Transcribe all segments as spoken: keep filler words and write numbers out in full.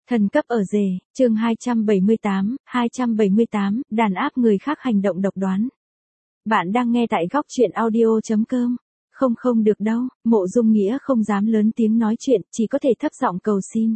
Thần cấp ở rể, chương hai trăm bảy mươi tám, hai trăm bảy mươi tám, đàn áp người khác hành động độc đoán. Bạn đang nghe tại góc truyện audio chấm com. Không không được đâu, Mộ Dung Nghĩa không dám lớn tiếng nói chuyện, chỉ có thể thấp giọng cầu xin.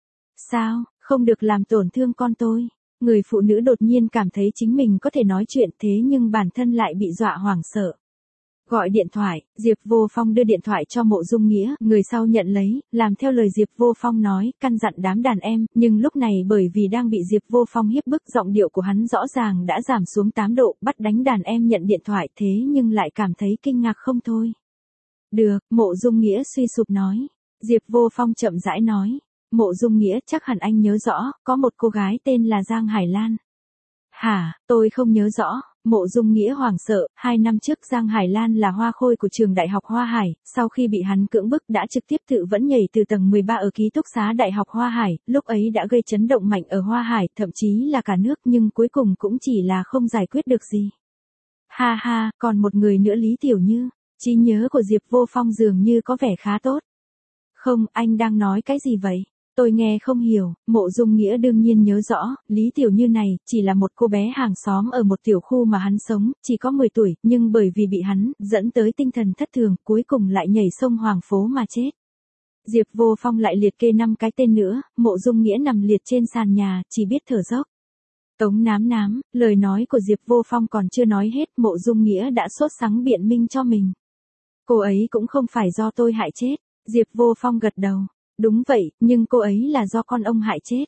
Sao, không được làm tổn thương con tôi. Người phụ nữ đột nhiên cảm thấy chính mình có thể nói chuyện thế nhưng bản thân lại bị dọa hoảng sợ. Gọi điện thoại, Diệp Vô Phong đưa điện thoại cho Mộ Dung Nghĩa, người sau nhận lấy, làm theo lời Diệp Vô Phong nói, căn dặn đám đàn em, nhưng lúc này bởi vì đang bị Diệp Vô Phong hiếp bức, giọng điệu của hắn rõ ràng đã giảm xuống tám độ, bắt đánh đàn em nhận điện thoại thế nhưng lại cảm thấy kinh ngạc không thôi. Được, Mộ Dung Nghĩa suy sụp nói. Diệp Vô Phong chậm rãi nói, Mộ Dung Nghĩa chắc hẳn anh nhớ rõ, có một cô gái tên là Giang Hải Lan. Hả, tôi không nhớ rõ. Mộ Dung Nghĩa hoảng sợ, hai năm trước Giang Hải Lan là hoa khôi của trường Đại học Hoa Hải, sau khi bị hắn cưỡng bức đã trực tiếp tự vẫn nhảy từ tầng mười ba ở ký túc xá Đại học Hoa Hải, lúc ấy đã gây chấn động mạnh ở Hoa Hải, thậm chí là cả nước nhưng cuối cùng cũng chỉ là không giải quyết được gì. Ha ha, còn một người nữa Lý Tiểu Như, trí nhớ của Diệp Vô Phong dường như có vẻ khá tốt. Không, anh đang nói cái gì vậy? Tôi nghe không hiểu. Mộ Dung Nghĩa đương nhiên nhớ rõ, Lý Tiểu Như này, chỉ là một cô bé hàng xóm ở một tiểu khu mà hắn sống, chỉ có mười tuổi, nhưng bởi vì bị hắn, dẫn tới tinh thần thất thường, cuối cùng lại nhảy sông Hoàng Phố mà chết. Diệp Vô Phong lại liệt kê năm cái tên nữa, Mộ Dung Nghĩa nằm liệt trên sàn nhà, chỉ biết thở dốc. Tống nám nám, lời nói của Diệp Vô Phong còn chưa nói hết, Mộ Dung Nghĩa đã sốt sắng biện minh cho mình. Cô ấy cũng không phải do tôi hại chết. Diệp Vô Phong gật đầu. Đúng vậy, nhưng cô ấy là do con ông hại chết.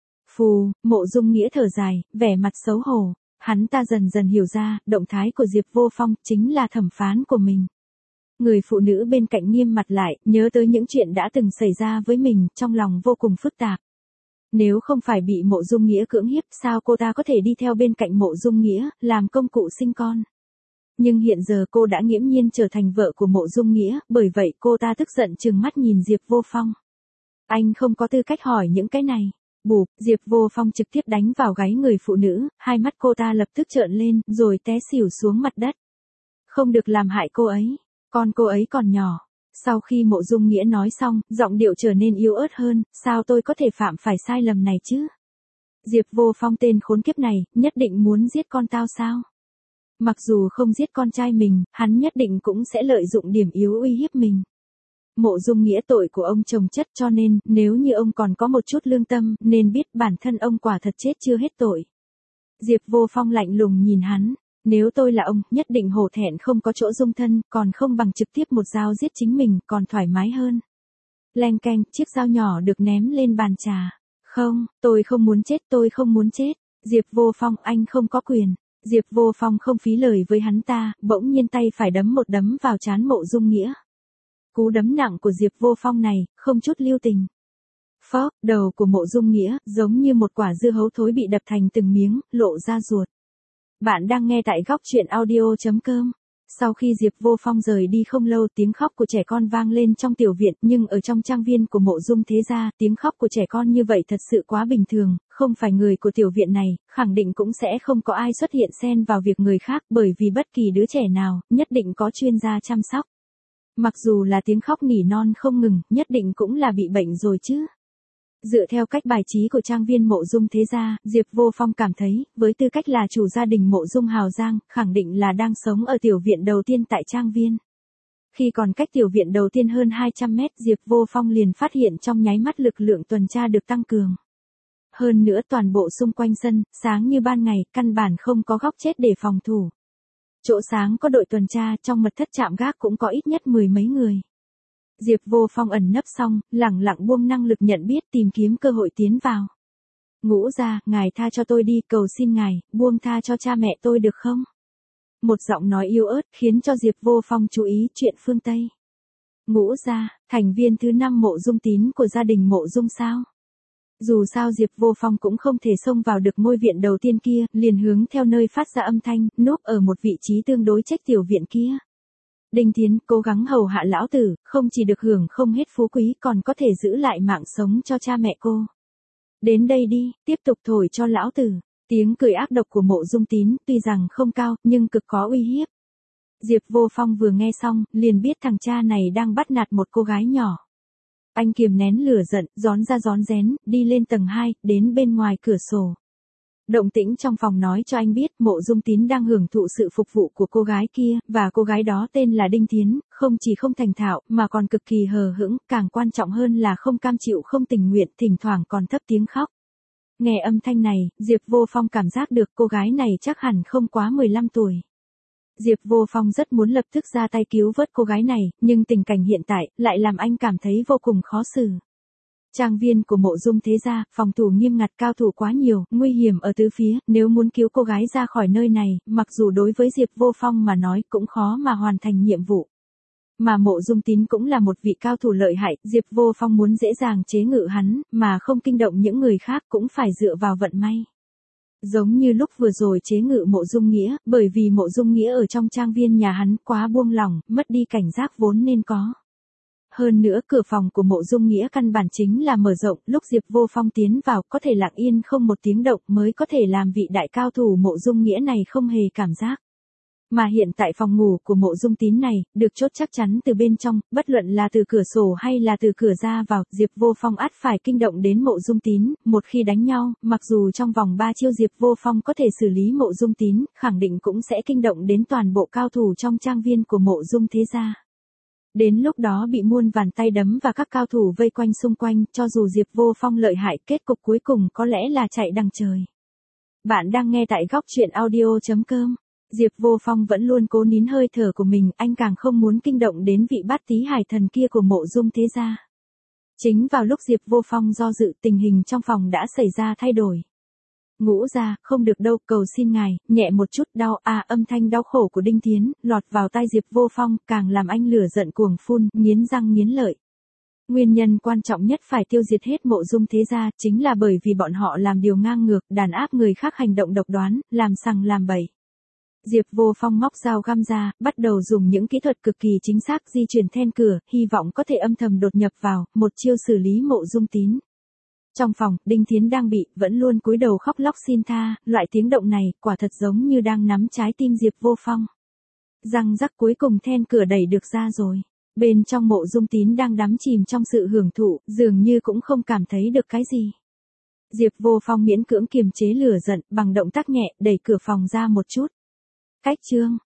Phù, Mộ Dung Nghĩa thở dài, vẻ mặt xấu hổ. Hắn ta dần dần hiểu ra, động thái của Diệp Vô Phong chính là thẩm phán của mình. Người phụ nữ bên cạnh nghiêm mặt lại, nhớ tới những chuyện đã từng xảy ra với mình, trong lòng vô cùng phức tạp. Nếu không phải bị Mộ Dung Nghĩa cưỡng hiếp, sao cô ta có thể đi theo bên cạnh Mộ Dung Nghĩa, làm công cụ sinh con? Nhưng hiện giờ cô đã nghiễm nhiên trở thành vợ của Mộ Dung Nghĩa, bởi vậy cô ta tức giận trừng mắt nhìn Diệp Vô Phong. Anh không có tư cách hỏi những cái này. Bụp, Diệp Vô Phong trực tiếp đánh vào gáy người phụ nữ, hai mắt cô ta lập tức trợn lên, rồi té xỉu xuống mặt đất. Không được làm hại cô ấy, con cô ấy còn nhỏ. Sau khi Mộ Dung Nghĩa nói xong, giọng điệu trở nên yếu ớt hơn, sao tôi có thể phạm phải sai lầm này chứ? Diệp Vô Phong tên khốn kiếp này, nhất định muốn giết con tao sao? Mặc dù không giết con trai mình, hắn nhất định cũng sẽ lợi dụng điểm yếu uy hiếp mình. Mộ Dung Nghĩa tội của ông chồng chất cho nên, nếu như ông còn có một chút lương tâm, nên biết bản thân ông quả thật chết chưa hết tội. Diệp Vô Phong lạnh lùng nhìn hắn, nếu tôi là ông, nhất định hổ thẹn không có chỗ dung thân, còn không bằng trực tiếp một dao giết chính mình, còn thoải mái hơn. Leng keng, chiếc dao nhỏ được ném lên bàn trà. Không, tôi không muốn chết, tôi không muốn chết. Diệp Vô Phong, anh không có quyền. Diệp Vô Phong không phí lời với hắn ta, bỗng nhiên tay phải đấm một đấm vào trán Mộ Dung Nghĩa. Cú đấm nặng của Diệp Vô Phong này, không chút lưu tình. Phốc, đầu của Mộ Dung Nghĩa, giống như một quả dưa hấu thối bị đập thành từng miếng, lộ ra ruột. Bạn đang nghe tại góc truyện audio chấm com. Sau khi Diệp Vô Phong rời đi không lâu, tiếng khóc của trẻ con vang lên trong tiểu viện, nhưng ở trong trang viên của Mộ Dung thế gia, tiếng khóc của trẻ con như vậy thật sự quá bình thường, không phải người của tiểu viện này, khẳng định cũng sẽ không có ai xuất hiện xen vào việc người khác, bởi vì bất kỳ đứa trẻ nào, nhất định có chuyên gia chăm sóc. Mặc dù là tiếng khóc nỉ non không ngừng, nhất định cũng là bị bệnh rồi chứ. Dựa theo cách bài trí của trang viên Mộ Dung thế gia, Diệp Vô Phong cảm thấy, với tư cách là chủ gia đình Mộ Dung Hào Giang, khẳng định là đang sống ở tiểu viện đầu tiên tại trang viên. Khi còn cách tiểu viện đầu tiên hơn hai trăm mét, Diệp Vô Phong liền phát hiện trong nháy mắt lực lượng tuần tra được tăng cường. Hơn nữa toàn bộ xung quanh sân, sáng như ban ngày, căn bản không có góc chết để phòng thủ. Chỗ sáng có đội tuần tra, trong mật thất trạm gác cũng có ít nhất mười mấy người. Diệp Vô Phong ẩn nấp xong, lẳng lặng buông năng lực nhận biết tìm kiếm cơ hội tiến vào. Ngũ gia, ngài tha cho tôi đi, cầu xin ngài, buông tha cho cha mẹ tôi được không? Một giọng nói yếu ớt khiến cho Diệp Vô Phong chú ý chuyện phương Tây. Ngũ gia, thành viên thứ năm Mộ Dung Tín của gia đình Mộ Dung sao? Dù sao Diệp Vô Phong cũng không thể xông vào được ngôi viện đầu tiên kia, liền hướng theo nơi phát ra âm thanh, núp ở một vị trí tương đối trách tiểu viện kia. Đinh Tiến, cố gắng hầu hạ lão tử, không chỉ được hưởng không hết phú quý còn có thể giữ lại mạng sống cho cha mẹ cô. Đến đây đi, tiếp tục thổi cho lão tử. Tiếng cười ác độc của Mộ Dung Tín, tuy rằng không cao, nhưng cực có uy hiếp. Diệp Vô Phong vừa nghe xong, liền biết thằng cha này đang bắt nạt một cô gái nhỏ. Anh kiềm nén lửa giận, rón ra rón rén, đi lên tầng hai, đến bên ngoài cửa sổ. Động tĩnh trong phòng nói cho anh biết Mộ Dung Tín đang hưởng thụ sự phục vụ của cô gái kia, và cô gái đó tên là Đinh Thiến, không chỉ không thành thạo, mà còn cực kỳ hờ hững, càng quan trọng hơn là không cam chịu không tình nguyện, thỉnh thoảng còn thấp tiếng khóc. Nghe âm thanh này, Diệp Vô Phong cảm giác được cô gái này chắc hẳn không quá mười lăm tuổi. Diệp Vô Phong rất muốn lập tức ra tay cứu vớt cô gái này, nhưng tình cảnh hiện tại lại làm anh cảm thấy vô cùng khó xử. Trang viên của Mộ Dung thế gia, phòng thủ nghiêm ngặt, cao thủ quá nhiều, nguy hiểm ở tứ phía, nếu muốn cứu cô gái ra khỏi nơi này, mặc dù đối với Diệp Vô Phong mà nói cũng khó mà hoàn thành nhiệm vụ. Mà Mộ Dung Tín cũng là một vị cao thủ lợi hại, Diệp Vô Phong muốn dễ dàng chế ngự hắn, mà không kinh động những người khác cũng phải dựa vào vận may. Giống như lúc vừa rồi chế ngự Mộ Dung Nghĩa, bởi vì Mộ Dung Nghĩa ở trong trang viên nhà hắn quá buông lỏng, mất đi cảnh giác vốn nên có. Hơn nữa cửa phòng của Mộ Dung Nghĩa căn bản chính là mở rộng, lúc Diệp Vô Phong tiến vào có thể lặng yên không một tiếng động mới có thể làm vị đại cao thủ Mộ Dung Nghĩa này không hề cảm giác. Mà hiện tại phòng ngủ của Mộ Dung Tín này, được chốt chắc chắn từ bên trong, bất luận là từ cửa sổ hay là từ cửa ra vào, Diệp Vô Phong ắt phải kinh động đến Mộ Dung Tín, một khi đánh nhau, mặc dù trong vòng ba chiêu Diệp Vô Phong có thể xử lý Mộ Dung Tín, khẳng định cũng sẽ kinh động đến toàn bộ cao thủ trong trang viên của Mộ Dung thế gia. Đến lúc đó bị muôn vàn tay đấm và các cao thủ vây quanh xung quanh, cho dù Diệp Vô Phong lợi hại, kết cục cuối cùng có lẽ là chạy đằng trời. Bạn đang nghe tại góc truyện audio chấm com. Diệp Vô Phong vẫn luôn cố nín hơi thở của mình, anh càng không muốn kinh động đến vị bát tí hải thần kia của Mộ Dung thế gia. Chính vào lúc Diệp Vô Phong do dự, tình hình trong phòng đã xảy ra thay đổi. Ngũ gia, không được đâu, cầu xin ngài, nhẹ một chút, đau, à, âm thanh đau khổ của Đinh Thiến, lọt vào tai Diệp Vô Phong, càng làm anh lửa giận cuồng phun, nghiến răng nghiến lợi. Nguyên nhân quan trọng nhất phải tiêu diệt hết Mộ Dung thế gia, chính là bởi vì bọn họ làm điều ngang ngược, đàn áp người khác, hành động độc đoán, làm sằng làm bậy. Diệp Vô Phong móc dao găm ra, bắt đầu dùng những kỹ thuật cực kỳ chính xác di chuyển then cửa, hy vọng có thể âm thầm đột nhập vào, một chiêu xử lý Mộ Dung Tín. Trong phòng, Đinh Thiến đang bị, vẫn luôn cúi đầu khóc lóc xin tha, loại tiếng động này, quả thật giống như đang nắm trái tim Diệp Vô Phong. Răng rắc, cuối cùng then cửa đẩy được ra rồi. Bên trong Mộ Dung Tín đang đắm chìm trong sự hưởng thụ, dường như cũng không cảm thấy được cái gì. Diệp Vô Phong miễn cưỡng kiềm chế lửa giận, bằng động tác nhẹ, đẩy cửa phòng ra một chút. Cách chương.